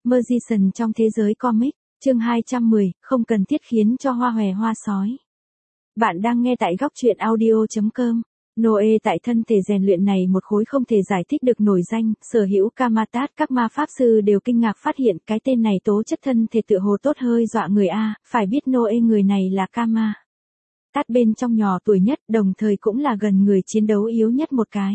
Magician trong thế giới comic, chương 210, không cần thiết khiến cho hoa hòe hoa sói. Bạn đang nghe tại góc truyện audio.com. Noe tại thân thể rèn luyện này một khối không thể giải thích được nổi danh, sở hữu Kamatat, các ma pháp sư đều kinh ngạc phát hiện cái tên này tố chất thân thể tựa hồ tốt hơi dọa người a, phải biết Noe người này là Kama. Tát bên trong nhỏ tuổi nhất, đồng thời cũng là gần người chiến đấu yếu nhất một cái.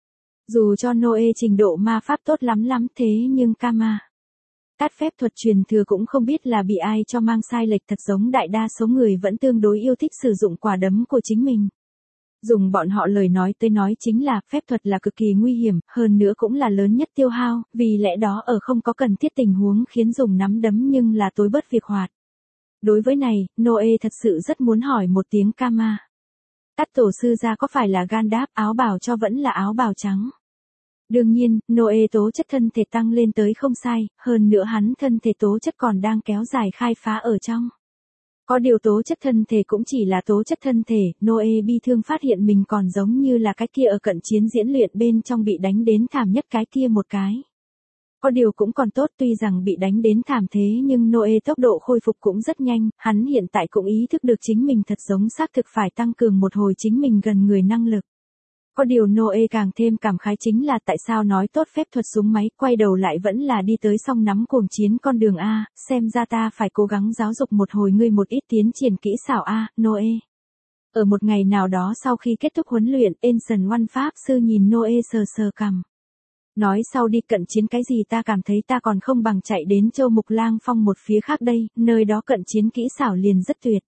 Dù cho Noe trình độ ma pháp tốt lắm thế nhưng Kama Tát phép thuật truyền thừa cũng không biết là bị ai cho mang sai lệch, thật giống đại đa số người vẫn tương đối yêu thích sử dụng quả đấm của chính mình. Dùng bọn họ lời nói tới nói chính là phép thuật là cực kỳ nguy hiểm, hơn nữa cũng là lớn nhất tiêu hao, vì lẽ đó ở không có cần thiết tình huống khiến dùng nắm đấm nhưng là tối bớt việc hoạt. Đối với này, Noe thật sự rất muốn hỏi một tiếng Kama Tát tổ sư ra có phải là Gandalf, áo bào cho vẫn là áo bào trắng. Đương nhiên, Noe tố chất thân thể tăng lên tới không sai, hơn nữa hắn thân thể tố chất còn đang kéo dài khai phá ở trong. Có điều tố chất thân thể cũng chỉ là tố chất thân thể, Noe bi thương phát hiện mình còn giống như là cái kia ở cận chiến diễn luyện bên trong bị đánh đến thảm nhất cái kia một cái. Có điều cũng còn tốt, tuy rằng bị đánh đến thảm thế nhưng Noe tốc độ khôi phục cũng rất nhanh, hắn hiện tại cũng ý thức được chính mình thật giống xác thực phải tăng cường một hồi chính mình gần người năng lực. Có điều Noe càng thêm cảm khái chính là tại sao nói tốt phép thuật súng máy, quay đầu lại vẫn là đi tới song nắm cuồng chiến con đường A, xem ra ta phải cố gắng giáo dục một hồi ngươi một ít tiến triển kỹ xảo A, Noe. Ở một ngày nào đó sau khi kết thúc huấn luyện, Ancient One pháp sư nhìn Noe sờ cằm. Nói sau đi cận chiến cái gì, ta cảm thấy ta còn không bằng chạy đến Châu Mục Lang Phong một phía khác đây, nơi đó cận chiến kỹ xảo liền rất tuyệt.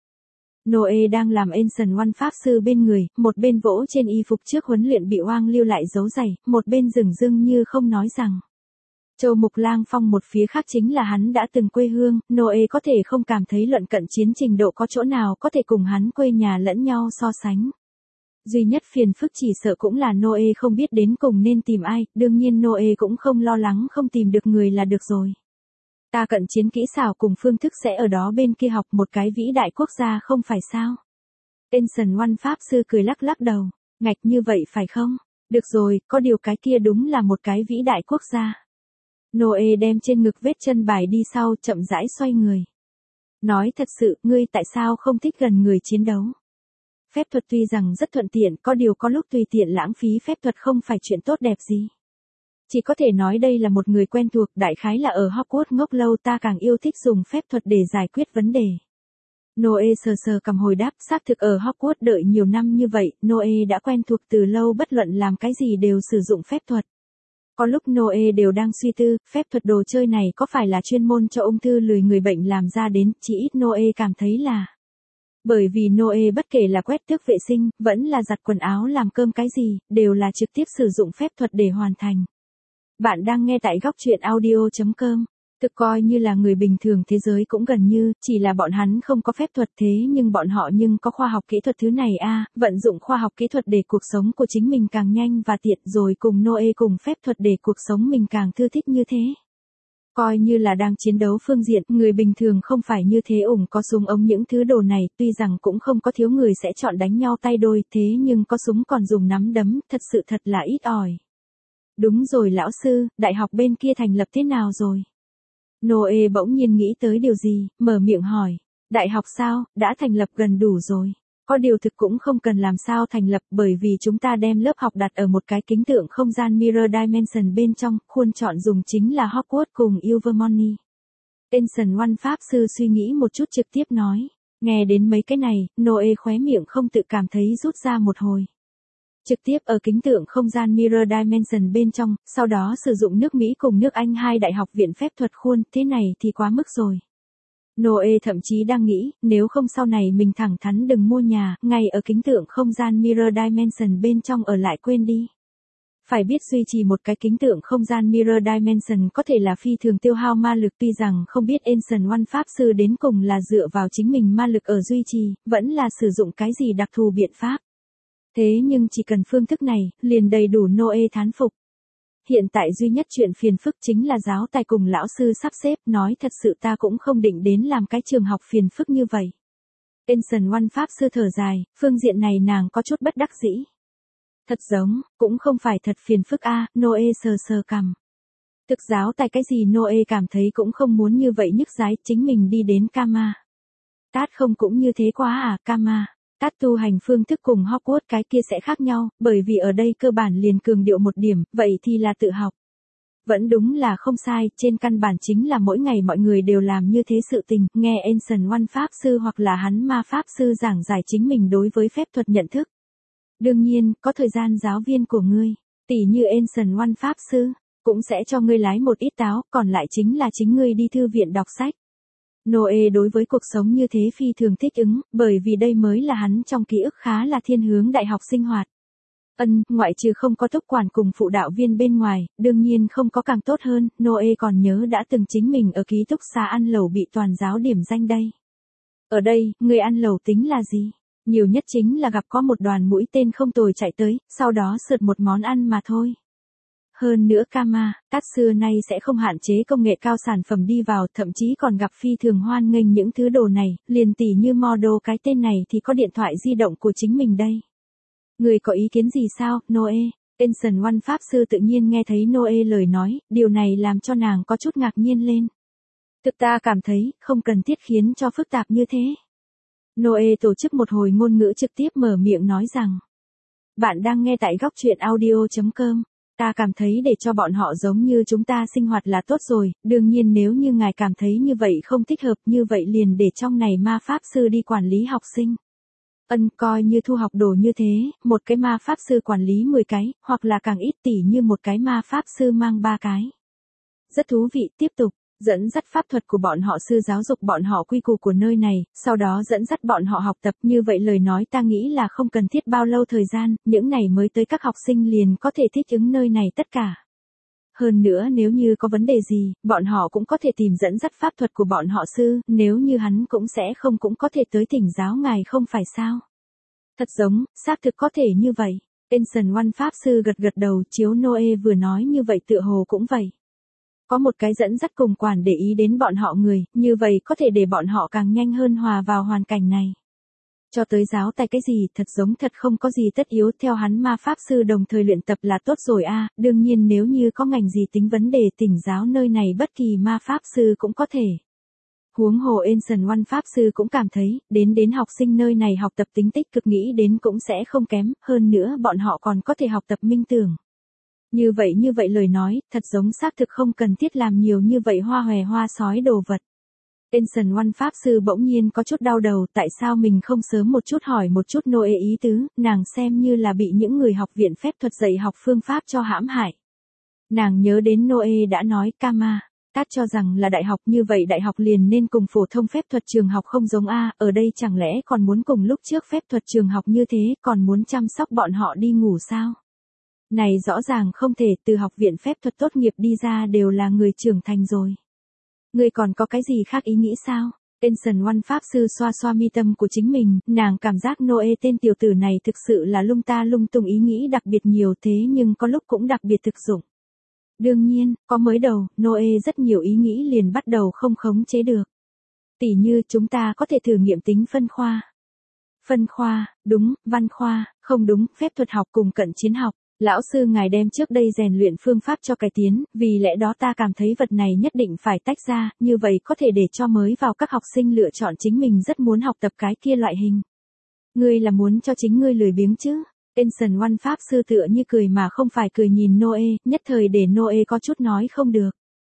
Noe đang làm Ancient One pháp sư bên người, một bên vỗ trên y phục trước huấn luyện bị oang lưu lại dấu giày, một bên dửng dưng như không nói rằng. Châu Mục Lang Phong một phía khác chính là hắn đã từng quê hương, Noe có thể không cảm thấy luận cận chiến trình độ có chỗ nào có thể cùng hắn quê nhà lẫn nhau so sánh. Duy nhất phiền phức chỉ sợ cũng là Noe không biết đến cùng nên tìm ai, đương nhiên Noe cũng không lo lắng không tìm được người là được rồi. Ta cận chiến kỹ xảo cùng phương thức sẽ ở đó bên kia học, một cái vĩ đại quốc gia không phải sao. Ancient One pháp sư cười lắc đầu, ngạch như vậy phải không? Được rồi, có điều cái kia đúng là một cái vĩ đại quốc gia. Noe đem trên ngực vết chân bài đi sau, chậm rãi xoay người. Nói thật sự, ngươi tại sao không thích gần người chiến đấu? Phép thuật tuy rằng rất thuận tiện, có điều có lúc tùy tiện lãng phí phép thuật không phải chuyện tốt đẹp gì. Chỉ có thể nói đây là một người quen thuộc, đại khái là ở Hogwarts ngốc lâu ta càng yêu thích dùng phép thuật để giải quyết vấn đề. Noe sờ cầm hồi đáp, xác thực ở Hogwarts đợi nhiều năm như vậy, Noe đã quen thuộc từ lâu, bất luận làm cái gì đều sử dụng phép thuật. Có lúc Noe đều đang suy tư, phép thuật đồ chơi này có phải là chuyên môn cho ung thư lười người bệnh làm ra đến, chỉ ít Noe cảm thấy là. Bởi vì Noe bất kể là quét tước vệ sinh, vẫn là giặt quần áo làm cơm cái gì, đều là trực tiếp sử dụng phép thuật để hoàn thành. Bạn đang nghe tại góc truyện audio.com. Thực coi như là người bình thường thế giới cũng gần như, chỉ là bọn hắn không có phép thuật thế nhưng bọn họ nhưng có khoa học kỹ thuật thứ này a, vận dụng khoa học kỹ thuật để cuộc sống của chính mình càng nhanh và tiện, rồi cùng Noe cùng phép thuật để cuộc sống mình càng thư thích như thế. Coi như là đang chiến đấu phương diện, người bình thường không phải như thế, có súng ống những thứ đồ này, tuy rằng cũng không có thiếu người sẽ chọn đánh nhau tay đôi, thế nhưng có súng còn dùng nắm đấm, thật sự thật là ít ỏi. Đúng rồi lão sư, đại học bên kia thành lập thế nào rồi? Noe bỗng nhiên nghĩ tới điều gì, mở miệng hỏi. Đại học sao, đã thành lập gần đủ rồi. Có điều thực cũng không cần làm sao thành lập, bởi vì chúng ta đem lớp học đặt ở một cái kính tượng không gian Mirror Dimension bên trong, khuôn chọn dùng chính là Hogwarts cùng Ilvermorny. Ancient One pháp sư suy nghĩ một chút trực tiếp nói. Nghe đến mấy cái này, Noe khóe miệng không tự cảm thấy rút ra một hồi. Trực tiếp ở kính tượng không gian Mirror Dimension bên trong, sau đó sử dụng nước Mỹ cùng nước Anh hai đại học viện phép thuật khuôn, thế này thì quá mức rồi. Noe thậm chí đang nghĩ, nếu không sau này mình thẳng thắn đừng mua nhà, ngay ở kính tượng không gian Mirror Dimension bên trong ở lại quên đi. Phải biết duy trì một cái kính tượng không gian Mirror Dimension có thể là phi thường tiêu hao ma lực, tuy rằng không biết Ancient One pháp sư đến cùng là dựa vào chính mình ma lực ở duy trì, vẫn là sử dụng cái gì đặc thù biện pháp. Thế nhưng chỉ cần phương thức này, liền đầy đủ, Noe thán phục. Hiện tại duy nhất chuyện phiền phức chính là giáo tài cùng lão sư sắp xếp, nói thật sự ta cũng không định đến làm cái trường học phiền phức như vậy. Ancient One pháp sư thở dài, phương diện này nàng có chút bất đắc dĩ. Thật giống, cũng không phải thật phiền phức a, Noe sờ cằm. Thực giáo tài cái gì Noe cảm thấy cũng không muốn như vậy nhức dái chính mình đi đến Kama. Tát không cũng như thế quá à, Kama. Tát tu hành phương thức cùng Hogwarts cái kia sẽ khác nhau, bởi vì ở đây cơ bản liền cường điệu một điểm, vậy thì là tự học. Vẫn đúng là không sai, trên căn bản chính là mỗi ngày mọi người đều làm như thế sự tình, nghe Ancient One Pháp Sư hoặc là hắn ma Pháp Sư giảng giải chính mình đối với phép thuật nhận thức. Đương nhiên, có thời gian giáo viên của ngươi, tỉ như Ancient One Pháp Sư, cũng sẽ cho ngươi lái một ít táo, còn lại chính là chính ngươi đi thư viện đọc sách. Noe đối với cuộc sống như thế phi thường thích ứng, bởi vì đây mới là hắn trong ký ức khá là thiên hướng đại học sinh hoạt. Ngoại trừ không có túc quản cùng phụ đạo viên bên ngoài, đương nhiên không có càng tốt hơn, Noe còn nhớ đã từng chính mình ở ký túc xá ăn lẩu bị toàn giáo điểm danh đây. Ở đây, người ăn lẩu tính là gì? Nhiều nhất chính là gặp có một đoàn mũi tên không tồi chạy tới, sau đó sượt một món ăn mà thôi. Hơn nữa Kama, Tát xưa nay sẽ không hạn chế công nghệ cao sản phẩm đi vào, thậm chí còn gặp phi thường hoan nghênh những thứ đồ này, liền tỉ như model cái tên này thì có điện thoại di động của chính mình đây. Người có ý kiến gì sao, Noe? Ancient One Pháp Sư tự nhiên nghe thấy Noe lời nói, điều này làm cho nàng có chút ngạc nhiên lên. Thực ta cảm thấy, không cần thiết khiến cho phức tạp như thế. Noe tổ chức một hồi ngôn ngữ trực tiếp mở miệng nói rằng. Bạn đang nghe tại góc truyện audio.com. Ta cảm thấy để cho bọn họ giống như chúng ta sinh hoạt là tốt rồi, đương nhiên nếu như ngài cảm thấy như vậy không thích hợp như vậy liền để trong này ma Pháp Sư đi quản lý học sinh. Coi như thu học đồ như thế, một cái ma Pháp Sư quản lý 10 cái, hoặc là càng ít tỉ như một cái ma Pháp Sư mang 3 cái. Rất thú vị, tiếp tục, dẫn dắt pháp thuật của bọn họ sư giáo dục bọn họ quy củ của nơi này, sau đó dẫn dắt bọn họ học tập như vậy lời nói ta nghĩ là không cần thiết bao lâu thời gian, những này mới tới các học sinh liền có thể thích ứng nơi này tất cả. Hơn nữa nếu như có vấn đề gì, bọn họ cũng có thể tìm dẫn dắt pháp thuật của bọn họ sư, nếu như hắn cũng sẽ không cũng có thể tới thỉnh giáo ngài không phải sao. Thật giống, xác thực có thể như vậy. Ancient One Pháp Sư gật gật đầu chiếu Noe vừa nói như vậy tựa hồ cũng vậy. Có một cái dẫn dắt cùng quản để ý đến bọn họ người, như vậy có thể để bọn họ càng nhanh hơn hòa vào hoàn cảnh này. Cho tới giáo tài cái gì thật giống thật không có gì tất yếu theo hắn ma Pháp Sư đồng thời luyện tập là tốt rồi a. Đương nhiên nếu như có ngành gì tính vấn đề tỉnh giáo nơi này bất kỳ ma Pháp Sư cũng có thể. Huống hồ Ancient One Pháp Sư cũng cảm thấy, đến học sinh nơi này học tập tính tích cực nghĩ đến cũng sẽ không kém, hơn nữa bọn họ còn có thể học tập minh tưởng. Như vậy lời nói, thật giống xác thực không cần thiết làm nhiều như vậy hoa hòe hoa sói đồ vật. Ancient One Pháp Sư bỗng nhiên có chút đau đầu tại sao mình không sớm một chút hỏi một chút Noe ý tứ, nàng xem như là bị những người học viện phép thuật dạy học phương pháp cho hãm hại. Nàng nhớ đến Noe đã nói Kama. Tát cho rằng là đại học như vậy đại học liền nên cùng phổ thông phép thuật trường học không giống a, ở đây chẳng lẽ còn muốn cùng lúc trước phép thuật trường học như thế, còn muốn chăm sóc bọn họ đi ngủ sao? Này rõ ràng không thể, từ học viện phép thuật tốt nghiệp đi ra đều là người trưởng thành rồi. Người còn có cái gì khác ý nghĩ sao? Ancient One Pháp Sư xoa xoa mi tâm của chính mình, nàng cảm giác Noe tên tiểu tử này thực sự là lung ta lung tung ý nghĩ đặc biệt nhiều thế nhưng có lúc cũng đặc biệt thực dụng. Đương nhiên, có mới đầu, Noe rất nhiều ý nghĩ liền bắt đầu không khống chế được. Tỉ như chúng ta có thể thử nghiệm tính phân khoa. Phân khoa, đúng, văn khoa, không đúng, phép thuật học cùng cận chiến học. Lão sư ngài đem trước đây rèn luyện phương pháp cho cải tiến, vì lẽ đó ta cảm thấy vật này nhất định phải tách ra, như vậy có thể để cho mới vào các học sinh lựa chọn chính mình rất muốn học tập cái kia loại hình. Ngươi là muốn cho chính ngươi lười biếng chứ? Ancient One Pháp Sư tựa như cười mà không phải cười nhìn Noe, nhất thời để Noe có chút nói không được.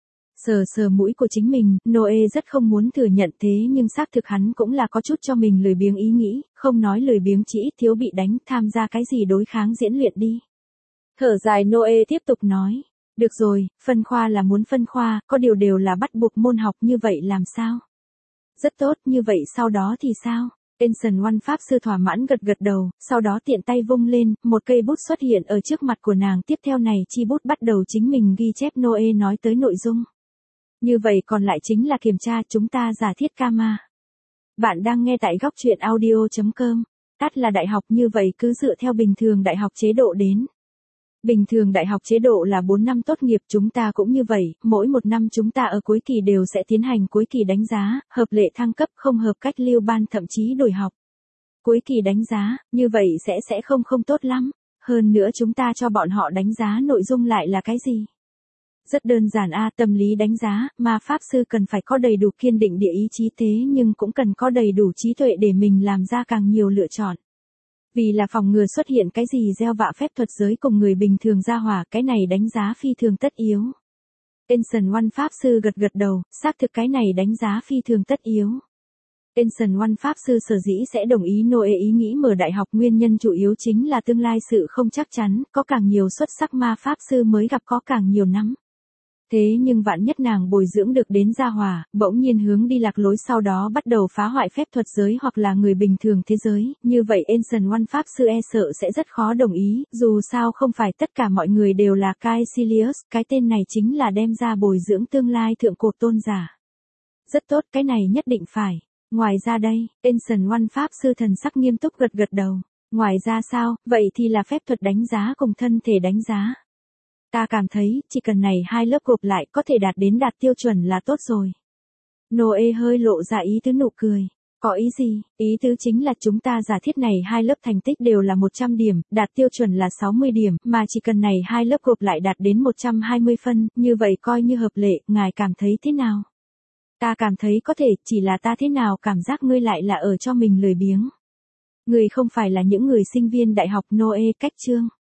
Sờ mũi của chính mình, Noe rất không muốn thừa nhận thế nhưng xác thực hắn cũng là có chút cho mình lười biếng ý nghĩ, không nói lười biếng chỉ ít thiếu bị đánh, tham gia cái gì đối kháng diễn luyện đi. Thở dài Noe tiếp tục nói, được rồi, phân khoa là muốn phân khoa, có điều đều là bắt buộc môn học như vậy làm sao? Rất tốt, như vậy sau đó thì sao? Ancient One Pháp Sư thỏa mãn gật gật đầu, sau đó tiện tay vung lên, một cây bút xuất hiện ở trước mặt của nàng, tiếp theo này chi bút bắt đầu chính mình ghi chép Noe nói tới nội dung. Như vậy còn lại chính là kiểm tra chúng ta giả thiết Kama. Bạn đang nghe tại góc truyện audio.com. Tát là đại học như vậy cứ dựa theo bình thường đại học chế độ đến. Bình thường đại học chế độ là 4 năm tốt nghiệp chúng ta cũng như vậy, mỗi một năm chúng ta ở cuối kỳ đều sẽ tiến hành cuối kỳ đánh giá, hợp lệ thăng cấp không hợp cách lưu ban thậm chí đổi học. Cuối kỳ đánh giá, như vậy sẽ không tốt lắm, hơn nữa chúng ta cho bọn họ đánh giá nội dung lại là cái gì? Rất đơn giản tâm lý đánh giá, ma pháp sư cần phải có đầy đủ kiên định địa ý chí thế nhưng cũng cần có đầy đủ trí tuệ để mình làm ra càng nhiều lựa chọn. Vì là phòng ngừa xuất hiện cái gì gieo vạ phép thuật giới cùng người bình thường ra hỏa, cái này đánh giá phi thường tất yếu. Ancient One pháp sư gật gật đầu, xác thực cái này đánh giá phi thường tất yếu. Ancient One pháp sư sở dĩ sẽ đồng ý Noe ý nghĩ mở đại học nguyên nhân chủ yếu chính là tương lai sự không chắc chắn, có càng nhiều xuất sắc ma pháp sư mới gặp có càng nhiều nắm. Thế nhưng vạn nhất nàng bồi dưỡng được đến gia hòa, bỗng nhiên hướng đi lạc lối sau đó bắt đầu phá hoại phép thuật giới hoặc là người bình thường thế giới, như vậy Ancient One pháp sư e sợ sẽ rất khó đồng ý, dù sao không phải tất cả mọi người đều là Caecilius, cái tên này chính là đem ra bồi dưỡng tương lai thượng cổ tôn giả. Rất tốt, cái này nhất định phải. Ngoài ra đây, Ancient One pháp sư thần sắc nghiêm túc gật gật đầu. Ngoài ra sao, vậy thì là phép thuật đánh giá cùng thân thể đánh giá. Ta cảm thấy, chỉ cần này hai lớp gộp lại có thể đạt tiêu chuẩn là tốt rồi. Noe hơi lộ ra ý tứ nụ cười. Có ý gì? Ý tứ chính là chúng ta giả thiết này hai lớp thành tích đều là 100 điểm, đạt tiêu chuẩn là 60 điểm, mà chỉ cần này hai lớp gộp lại đạt đến 120 phân, như vậy coi như hợp lệ, ngài cảm thấy thế nào? Ta cảm thấy có thể, chỉ là ta thế nào cảm giác ngươi lại là ở cho mình lười biếng. Ngươi không phải là những người sinh viên đại học Noe cách chương.